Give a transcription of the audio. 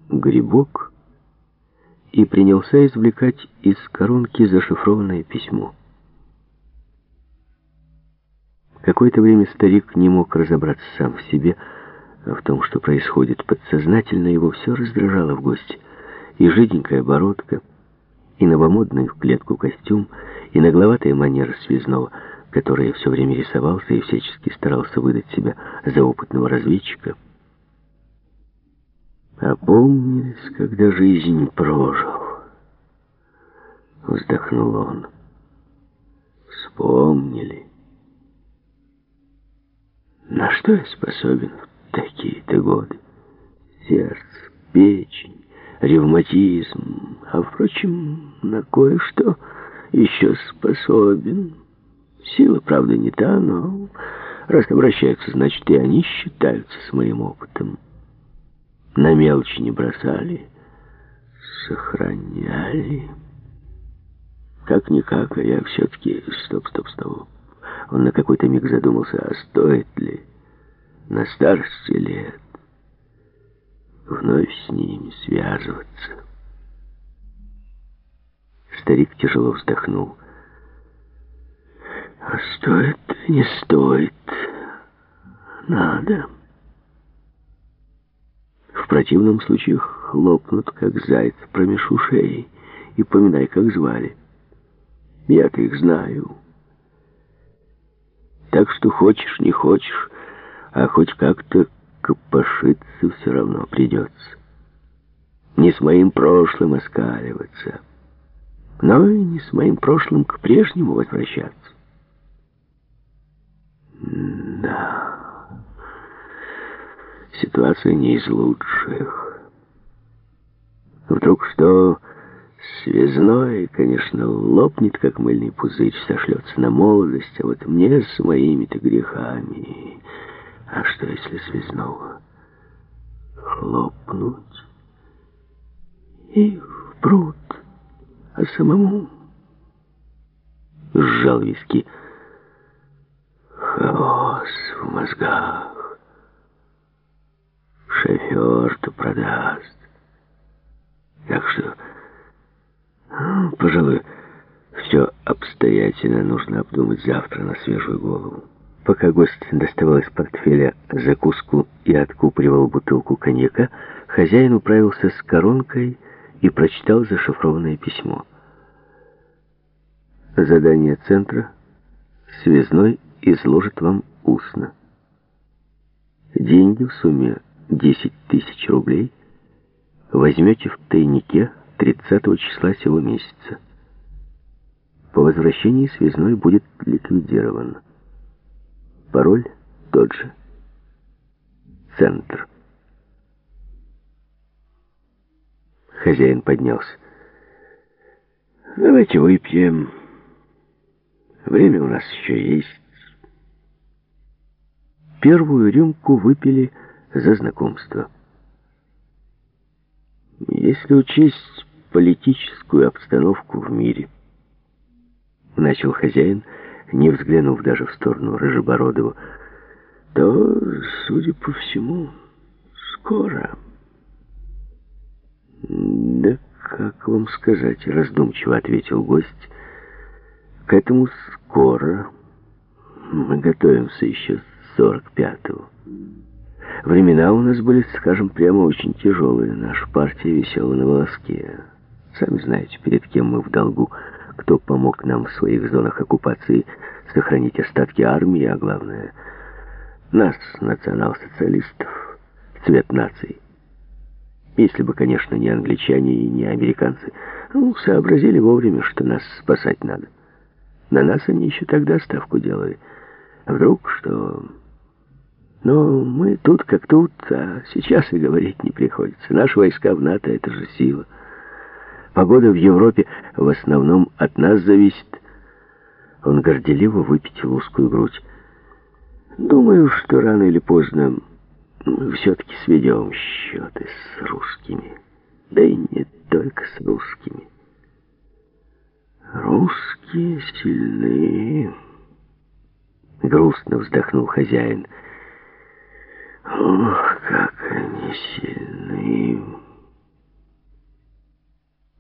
грибок и принялся извлекать из коронки зашифрованное письмо. Какое-то время старик не мог разобраться сам в себе, в том, что происходит. Подсознательно его все раздражало в гости. И жиденькая бородка, и новомодный в клетку костюм, и нагловатая манера связного, который все время рисовался и всячески старался выдать себя за опытного разведчика. «Опомнились, когда жизнь прожил», — вздохнул он. «Вспомнили. На что я способен в такие-то годы? Сердце, печень, ревматизм, а, впрочем, на кое-что еще способен. Сила, правда, не та, но раз обращаются, значит, и они считаются с моим опытом. На мелочи не бросали, сохраняли. Как-никак, а я все-таки... Стоп. Он на какой-то миг задумался, а стоит ли на старости лет вновь с ними связываться? Старик тяжело вздохнул. А стоит, не стоит, надо. В противном случае хлопнут, как заяц, промеж ушей, и поминай, как звали. Я-то их знаю. Так что хочешь, не хочешь, а хоть как-то копошиться все равно придется. Не с моим прошлым оскаливаться, но и не с моим прошлым к прежнему возвращаться. Да, ситуация не из лучших. Вдруг что... Связной, конечно, лопнет, как мыльный пузырь, сошлется на молодость, а вот мне с моими-то грехами. А что, если связного хлопнуть и в пруд, а самому сжал виски. Хаос в мозгах. Шофер-то продаст. Так что... Пожалуй, все обстоятельно нужно обдумать завтра на свежую голову. Пока гость доставал из портфеля закуску и откупоривал бутылку коньяка, хозяин управился с коронкой и прочитал зашифрованное письмо. Задание центра связной изложит вам устно. Деньги в сумме 10 тысяч рублей возьмете в тайнике 30 числа сего месяца. По возвращении связной будет ликвидирован. Пароль тот же. Центр. Хозяин поднялся. Давайте выпьем. Время у нас еще есть. Первую рюмку выпили за знакомство. Если учесть политическую обстановку в мире, начал хозяин, не взглянув даже в сторону Рыжебородова, то, судя по всему, скоро. Да как вам сказать, раздумчиво ответил гость, к этому скоро. Мы готовимся еще с 45-го. Времена у нас были, скажем прямо, очень тяжелые. Наша партия висела на волоске. Сами знаете, перед кем мы в долгу, кто помог нам в своих зонах оккупации сохранить остатки армии, а главное, нас, национал-социалистов, цвет нации. Если бы, конечно, не англичане и не американцы, сообразили вовремя, что нас спасать надо. На нас они еще тогда ставку делали. А вдруг что... Но мы тут как тут, а сейчас и говорить не приходится. Наши войска в НАТО — это же сила. Погода в Европе в основном от нас зависит. Он горделиво выпятил узкую грудь. Думаю, что рано или поздно мы все-таки сведем счеты с русскими. Да и не только с русскими. Русские сильны. Грустно вздохнул хозяин. Ох, как они сильны.